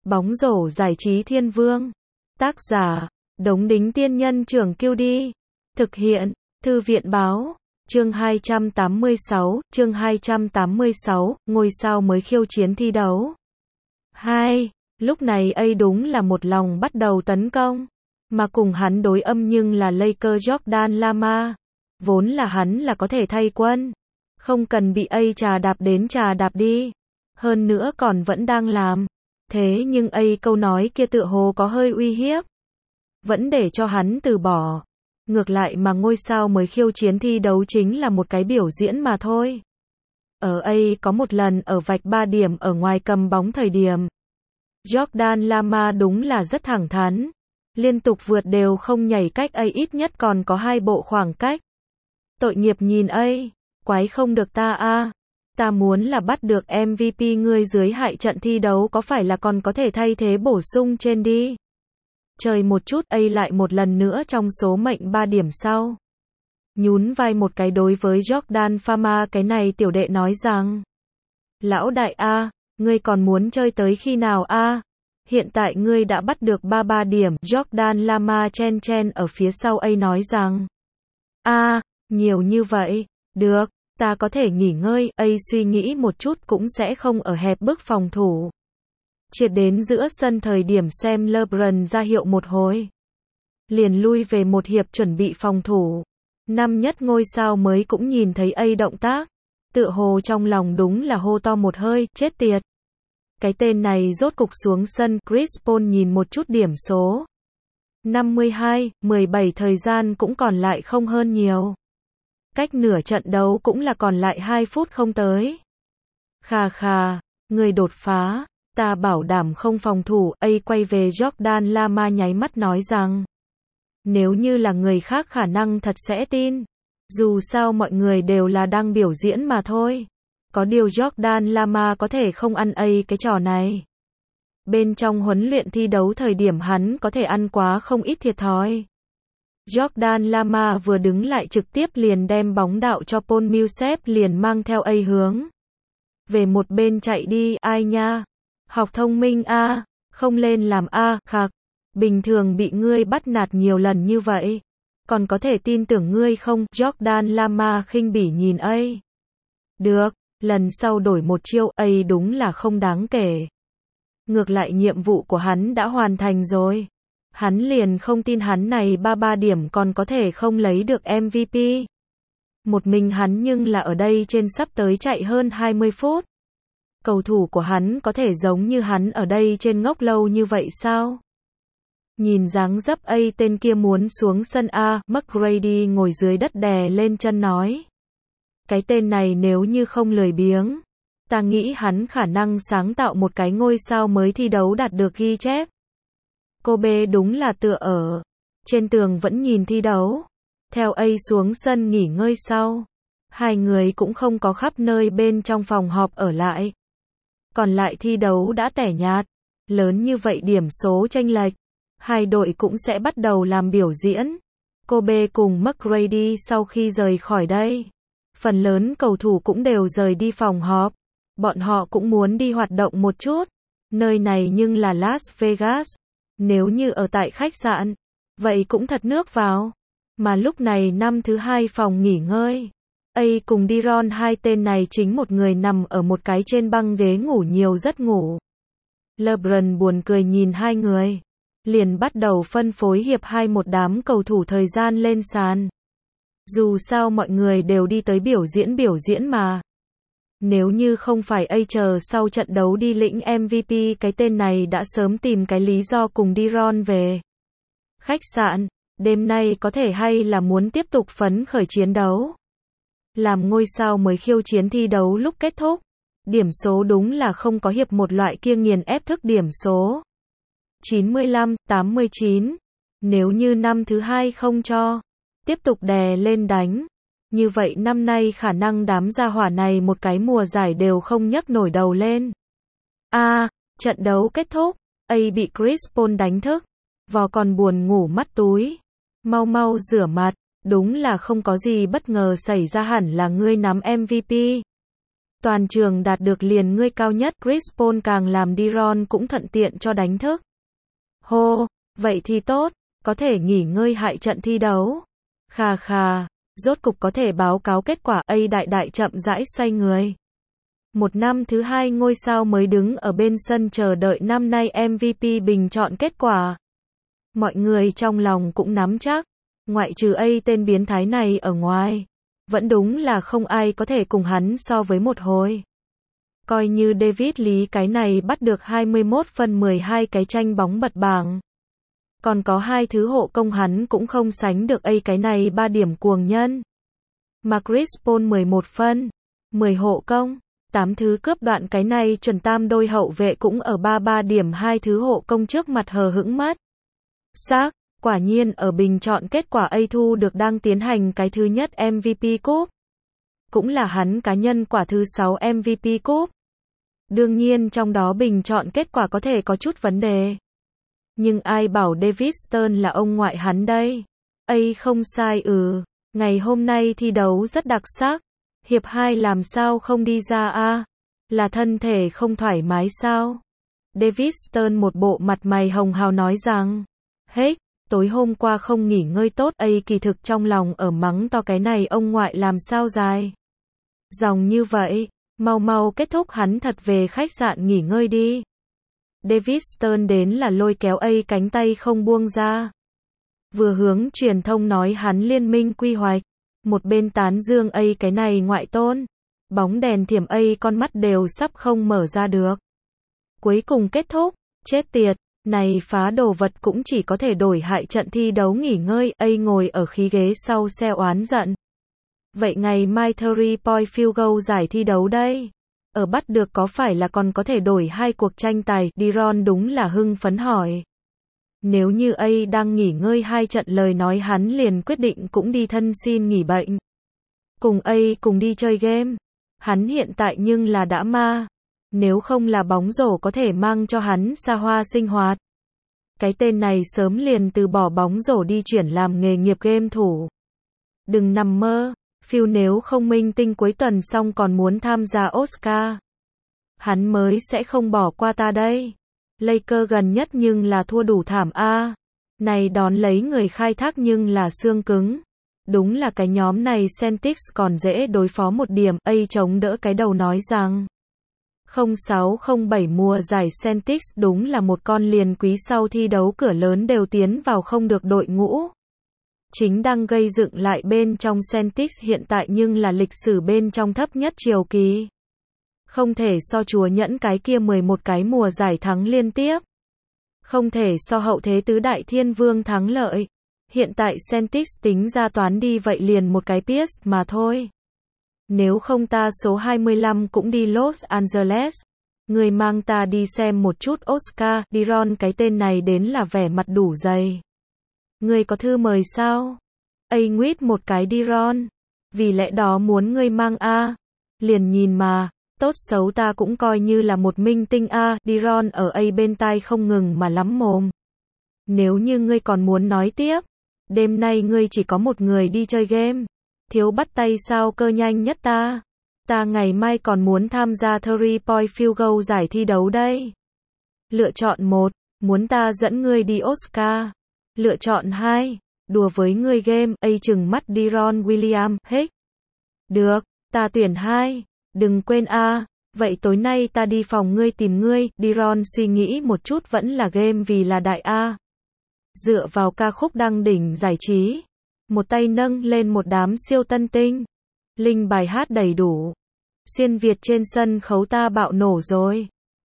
Bóng rổ giải trí thiên vương. Tác giả, Đống Đính Tiên Nhân Trưởng Kiêu Đi. Thực hiện, Thư viện Báo. Chương 286, ngôi sao mới khiêu chiến thi đấu. 2. Lúc này A đúng là một lòng bắt đầu tấn công. Mà cùng hắn đối âm nhưng là Laker Jordan Lama. Vốn là hắn là có thể thay quân. Không cần bị A trà đạp đến trà đạp đi. Hơn nữa còn vẫn đang làm. Thế nhưng A câu nói kia tựa hồ có hơi uy hiếp. Vẫn để cho hắn từ bỏ. Ngược lại mà ngôi sao mới khiêu chiến thi đấu chính là một cái biểu diễn mà thôi. Ở A có một lần ở vạch 3 điểm ở ngoài cầm bóng thời điểm. Jordan Lama đúng là rất thẳng thắn. Liên tục vượt đều không nhảy cách A ít nhất còn có 2 bộ khoảng cách. Tội nghiệp nhìn A. Quái không được ta a. Ta muốn là bắt được MVP ngươi dưới hại trận thi đấu có phải là còn có thể thay thế bổ sung trên đi. Trời một chút A lại một lần nữa trong số mệnh 3 điểm sau. Nhún vai một cái đối với Jordan Pharma cái này tiểu đệ nói rằng. Lão đại a, ngươi còn muốn chơi tới khi nào a? Hiện tại ngươi đã bắt được 3 điểm. Jordan Lama chen ở phía sau A nói rằng. Nhiều như vậy. Được, ta có thể nghỉ ngơi. A suy nghĩ một chút cũng sẽ không ở hẹp bức phòng thủ. Triệt đến giữa sân thời điểm xem LeBron ra hiệu một hồi. Liền lui về một hiệp chuẩn bị phòng thủ. Năm nhất ngôi sao mới cũng nhìn thấy A động tác. Tựa hồ trong lòng đúng là hô to một hơi, chết tiệt. Cái tên này rốt cục xuống sân. Chris Paul nhìn một chút điểm số. 52-17 thời gian cũng còn lại không hơn nhiều. Cách nửa trận đấu cũng là còn lại 2 phút không tới. Khà, người đột phá, ta bảo đảm không phòng thủ. A quay về Jordan Lama nháy mắt nói rằng. Nếu như là người khác khả năng thật sẽ tin. Dù sao mọi người đều là đang biểu diễn mà thôi. Có điều Jordan Lama có thể không ăn A cái trò này. Bên trong huấn luyện thi đấu thời điểm hắn có thể ăn quá không ít thiệt thòi. Jordan Lama vừa đứng lại trực tiếp liền đem bóng đạo cho Paul Millsap liền mang theo A hướng. Về một bên chạy đi, ai nha? Học thông minh a, không lên làm a, khạc. Bình thường bị ngươi bắt nạt nhiều lần như vậy. Còn có thể tin tưởng ngươi không? Jordan Lama khinh bỉ nhìn A. Được, lần sau đổi một chiêu. A đúng là không đáng kể. Ngược lại nhiệm vụ của hắn đã hoàn thành rồi. Hắn liền không tin hắn này 3 điểm còn có thể không lấy được MVP. Một mình hắn nhưng là ở đây trên sắp tới chạy hơn 20 phút. Cầu thủ của hắn có thể giống như hắn ở đây trên ngốc lâu như vậy sao? Nhìn dáng dấp A tên kia muốn xuống sân A, McGrady ngồi dưới đất đè lên chân nói. Cái tên này nếu như không lười biếng. Ta nghĩ hắn khả năng sáng tạo một cái ngôi sao mới thi đấu đạt được ghi chép. Kobe đúng là tựa ở trên tường vẫn nhìn thi đấu. Theo A xuống sân nghỉ ngơi sau. Hai người cũng không có khắp nơi bên trong phòng họp ở lại. Còn lại thi đấu đã tẻ nhạt. Lớn như vậy điểm số chênh lệch. Hai đội cũng sẽ bắt đầu làm biểu diễn. Kobe cùng McGrady sau khi rời khỏi đây. Phần lớn cầu thủ cũng đều rời đi phòng họp. Bọn họ cũng muốn đi hoạt động một chút. Nơi này nhưng là Las Vegas. Nếu như ở tại khách sạn, vậy cũng thật nước vào. Mà lúc này năm thứ 2 phòng nghỉ ngơi. A cùng De'Ron hai tên này chính một người nằm ở một cái trên băng ghế ngủ nhiều giấc ngủ. LeBron buồn cười nhìn hai người. Liền bắt đầu phân phối hiệp 2 một đám cầu thủ thời gian lên sàn. Dù sao mọi người đều đi tới biểu diễn mà. Nếu như không phải A chờ sau trận đấu đi lĩnh MVP cái tên này đã sớm tìm cái lý do cùng De'Ron về. Khách sạn, đêm nay có thể hay là muốn tiếp tục phấn khởi chiến đấu. Làm ngôi sao mới khiêu chiến thi đấu lúc kết thúc. Điểm số đúng là không có hiệp một loại kia nghiền ép thức điểm số. 95-89. Nếu như năm thứ 2 không cho. Tiếp tục đè lên đánh. Như vậy năm nay khả năng đám gia hỏa này một cái mùa giải đều không nhấc nổi đầu lên. Trận đấu kết thúc. A bị Chris Paul đánh thức. Vò còn buồn ngủ mắt túi. Mau rửa mặt. Đúng là không có gì bất ngờ xảy ra hẳn là ngươi nắm MVP. Toàn trường đạt được liền ngươi cao nhất, Chris Paul càng làm De'Ron cũng thuận tiện cho đánh thức. Hô, vậy thì tốt, có thể nghỉ ngơi hại trận thi đấu. Khà khà, rốt cục có thể báo cáo kết quả. A đại đại chậm rãi xoay người. Một năm thứ hai ngôi sao mới đứng ở bên sân chờ đợi năm nay MVP bình chọn kết quả. Mọi người trong lòng cũng nắm chắc, ngoại trừ A tên biến thái này ở ngoài, vẫn đúng là không ai có thể cùng hắn so với một hồi. Coi như David Lý cái này bắt được 21 phân 12 cái tranh bóng bật bảng. Còn có 2 thứ hộ công hắn cũng không sánh được A cái này 3 điểm cuồng nhân. Mà Chris Paul 11 phân, 10 hộ công, 8 thứ cướp đoạn cái này chuẩn tam đôi hậu vệ cũng ở 33 điểm 2 thứ hộ công trước mặt hờ hững mất. Xác, quả nhiên ở bình chọn kết quả A thu được đang tiến hành cái thứ nhất MVP Cup. Cũng là hắn cá nhân quả thứ 6 MVP Cup. Đương nhiên trong đó bình chọn kết quả có thể có chút vấn đề. Nhưng ai bảo David Stern là ông ngoại hắn đây? A không sai ngày hôm nay thi đấu rất đặc sắc. Hiệp 2 làm sao không đi ra a? Là thân thể không thoải mái sao? David Stern một bộ mặt mày hồng hào nói rằng, tối hôm qua không nghỉ ngơi tốt. A kỳ thực trong lòng ở mắng to cái này ông ngoại làm sao dài dòng như vậy, mau mau kết thúc hắn thật về khách sạn nghỉ ngơi đi. David Stern đến là lôi kéo A cánh tay không buông ra. Vừa hướng truyền thông nói hắn liên minh quy hoạch, một bên tán dương A cái này ngoại tôn. Bóng đèn thiểm A con mắt đều sắp không mở ra được. Cuối cùng kết thúc, chết tiệt, này phá đồ vật cũng chỉ có thể đổi hại trận thi đấu nghỉ ngơi. A ngồi ở khí ghế sau xe oán giận. Vậy ngày mai 3-point field goal giải thi đấu đây? Ở bắt được có phải là còn có thể đổi 2 cuộc tranh tài? De'Ron đúng là hưng phấn hỏi. Nếu như A đang nghỉ ngơi 2 trận lời nói hắn liền quyết định cũng đi thân xin nghỉ bệnh. Cùng A cùng đi chơi game. Hắn hiện tại nhưng là đã ma. Nếu không là bóng rổ có thể mang cho hắn xa hoa sinh hoạt. Cái tên này sớm liền từ bỏ bóng rổ đi chuyển làm nghề nghiệp game thủ. Đừng nằm mơ. Phil nếu không minh tinh cuối tuần xong còn muốn tham gia Oscar. Hắn mới sẽ không bỏ qua ta đây. Lakers gần nhất nhưng là thua đủ thảm a. Này đón lấy người khai thác nhưng là xương cứng. Đúng là cái nhóm này Celtics còn dễ đối phó một điểm. A chống đỡ cái đầu nói rằng 06-07 mùa giải Celtics đúng là một con liền quý sau thi đấu cửa lớn đều tiến vào không được đội ngũ. Chính đang gây dựng lại bên trong Celtics hiện tại nhưng là lịch sử bên trong thấp nhất chiều kỳ. Không thể so chúa nhẫn cái kia 11 cái mùa giải thắng liên tiếp. Không thể so hậu thế tứ đại thiên vương thắng lợi. Hiện tại Celtics tính ra toán đi vậy liền một cái Pierce mà thôi. Nếu không ta số 25 cũng đi Los Angeles. Người mang ta đi xem một chút Oscar. De'Ron cái tên này đến là vẻ mặt đủ dày. Ngươi có thư mời sao? A nguyết một cái De'Ron. Vì lẽ đó muốn ngươi mang a. Liền nhìn mà, tốt xấu ta cũng coi như là một minh tinh a. De'Ron ở A bên tai không ngừng mà lắm mồm. Nếu như ngươi còn muốn nói tiếp, đêm nay ngươi chỉ có một người đi chơi game. Thiếu bắt tay sao cơ nhanh nhất ta. Ta ngày mai còn muốn tham gia 3-point field goal giải thi đấu đây. Lựa chọn 1, muốn ta dẫn ngươi đi Oscar. Lựa chọn 2, đùa với ngươi game. A trừng mắt De'Ron Williams, Được, ta tuyển 2, đừng quên a. Vậy tối nay ta đi phòng ngươi tìm ngươi. De'Ron suy nghĩ một chút vẫn là game vì là đại a. Dựa vào ca khúc đăng đỉnh giải trí. Một tay nâng lên một đám siêu tân tinh. Linh bài hát đầy đủ. Xuyên Việt trên sân khấu ta bạo nổ rồi.